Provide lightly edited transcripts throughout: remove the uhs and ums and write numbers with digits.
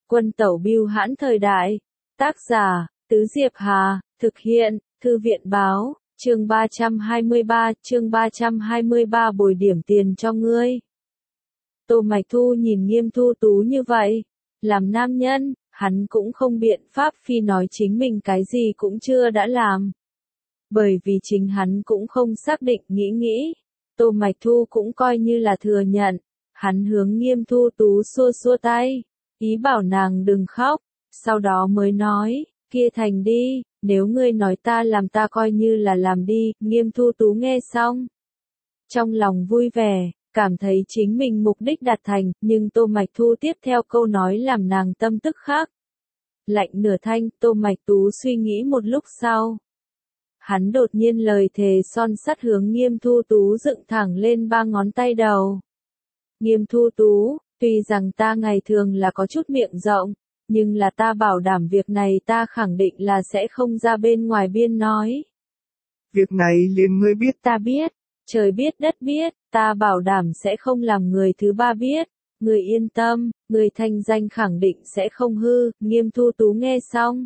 Quân tẩu bưu hãn thời đại. Tác giả, Tứ Diệp Hà, thực hiện, Thư viện báo, chương 323 bồi điểm tiền cho ngươi. Tô Mạch Thu nhìn Nghiêm Thu Tú như vậy, làm nam nhân, hắn cũng không biện pháp phi nói chính mình cái gì cũng chưa đã làm. Bởi vì chính hắn cũng không xác định nghĩ, Tô Mạch Thu cũng coi như là thừa nhận, hắn hướng Nghiêm Thu Tú xua tay, ý bảo nàng đừng khóc, sau đó mới nói, kia thành đi, nếu ngươi nói ta làm ta coi như là làm đi. Nghiêm Thu Tú nghe xong, trong lòng vui vẻ, cảm thấy chính mình mục đích đạt thành, nhưng Tô Mạch Thu tiếp theo câu nói làm nàng tâm tức khắc. Lạnh nửa thanh. Tô Mạch Tú suy nghĩ một lúc sau, hắn đột nhiên lời thề son sắt hướng Nghiêm Thu Tú dựng thẳng lên 3 ngón tay đầu. Nghiêm Thu Tú, tuy rằng ta ngày thường là có chút miệng rộng, nhưng là ta bảo đảm việc này ta khẳng định là sẽ không ra bên ngoài biên nói. Việc này liền ngươi biết. Ta biết, trời biết đất biết, ta bảo đảm sẽ không làm người thứ ba biết. Người yên tâm, người thanh danh khẳng định sẽ không hư. Nghiêm Thu Tú nghe xong,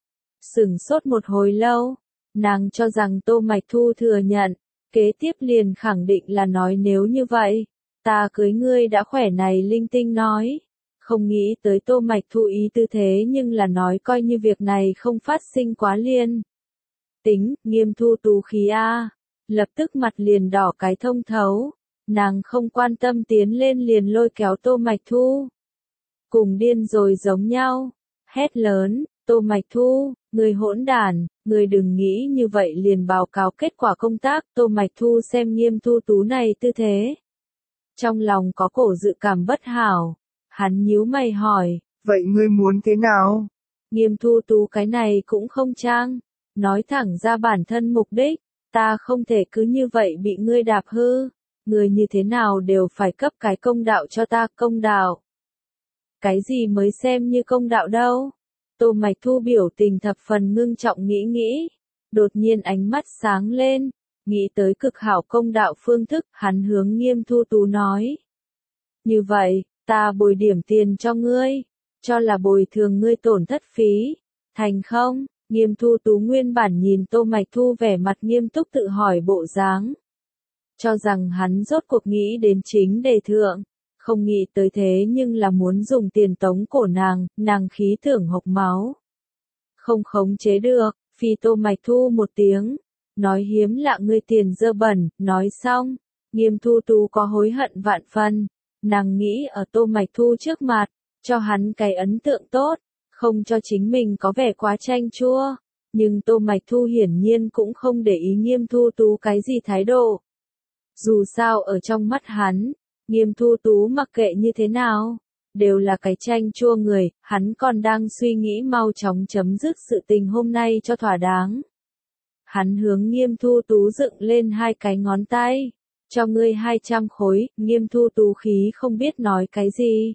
sửng sốt một hồi lâu, nàng cho rằng Tô Mạch Thu thừa nhận, kế tiếp liền khẳng định là nói nếu như vậy, ta cưới ngươi đã khỏe này linh tinh nói. Không nghĩ tới Tô Mạch Thu ý tư thế nhưng là nói coi như việc này không phát sinh quá liên. Tính. Nghiêm Thu Tú khí a, lập tức mặt liền đỏ cái thông thấu, nàng không quan tâm tiến lên liền lôi kéo Tô Mạch Thu. Cùng điên rồi giống nhau, hét lớn, Tô Mạch Thu, người hỗn đản, người đừng nghĩ như vậy liền báo cáo kết quả công tác. Tô Mạch Thu xem Nghiêm Thu Tú này tư thế, trong lòng có cổ dự cảm bất hảo, hắn nhíu mày hỏi, vậy ngươi muốn thế nào? Nghiêm Thu Tú cái này cũng không trang, nói thẳng ra bản thân mục đích, ta không thể cứ như vậy bị ngươi đạp hư, người như thế nào đều phải cấp cái công đạo cho ta. Công đạo? Cái gì mới xem như công đạo đâu? Tô Mạch Thu biểu tình thập phần ngưng trọng nghĩ, đột nhiên ánh mắt sáng lên, nghĩ tới cực hảo công đạo phương thức, hắn hướng Nghiêm Thu Tú nói. Như vậy, ta bồi điểm tiền cho ngươi, cho là bồi thường ngươi tổn thất phí, thành không? Nghiêm Thu Tú nguyên bản nhìn Tô Mạch Thu vẻ mặt nghiêm túc tự hỏi bộ dáng, cho rằng hắn rốt cuộc nghĩ đến chính đề thượng, không nghĩ tới thế nhưng là muốn dùng tiền tống cổ nàng khí tưởng hộc máu. Không khống chế được, phi Tô Mạch Thu một tiếng, nói hiếm lạ ngươi tiền dơ bẩn. Nói xong, Nghiêm Thu Tú có hối hận vạn phần, nàng nghĩ ở Tô Mạch Thu trước mặt, cho hắn cái ấn tượng tốt, không cho chính mình có vẻ quá chanh chua, nhưng Tô Mạch Thu hiển nhiên cũng không để ý Nghiêm Thu Tú cái gì thái độ. Dù sao ở trong mắt hắn, Nghiêm Thu Tú mặc kệ như thế nào, đều là cái chanh chua người, hắn còn đang suy nghĩ mau chóng chấm dứt sự tình hôm nay cho thỏa đáng. Hắn hướng Nghiêm Thu Tú dựng lên 2 cái ngón tay, cho ngươi 200 khối. Nghiêm Thu Tú khí không biết nói cái gì,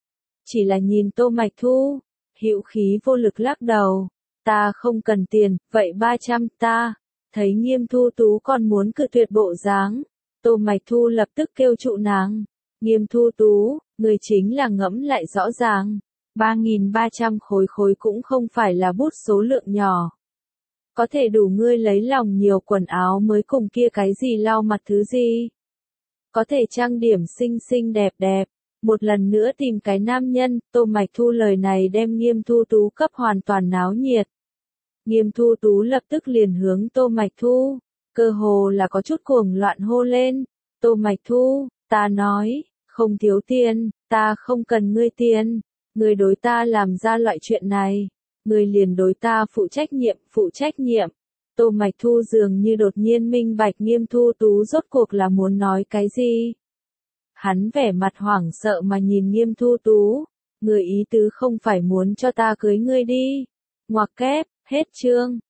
chỉ là nhìn Tô Mạch Thu, hữu khí vô lực lắc đầu, ta không cần tiền. Vậy 300 ta? Thấy Nghiêm Thu Tú còn muốn cự tuyệt bộ dáng, Tô Mạch Thu lập tức kêu trụ nàng. Nghiêm Thu Tú, người chính là ngẫm lại rõ ràng, 3.300 khối cũng không phải là bút số lượng nhỏ. Có thể đủ ngươi lấy lòng nhiều quần áo mới cùng kia cái gì lau mặt thứ gì. Có thể trang điểm xinh xinh đẹp đẹp, một lần nữa tìm cái nam nhân. Tô Mạch Thu lời này đem Nghiêm Thu Tú cấp hoàn toàn náo nhiệt. Nghiêm Thu Tú lập tức liền hướng Tô Mạch Thu, cơ hồ là có chút cuồng loạn hô lên, Tô Mạch Thu, ta nói, không thiếu tiền, ta không cần ngươi tiền, ngươi đối ta làm ra loại chuyện này, ngươi liền đối ta phụ trách nhiệm. Tô Mạch Thu dường như đột nhiên minh bạch Nghiêm Thu Tú rốt cuộc là muốn nói cái gì. Hắn vẻ mặt hoảng sợ mà nhìn Nghiêm Thu Tú, người ý tứ không phải muốn cho ta cưới ngươi đi. Ngoặc kép, hết chương.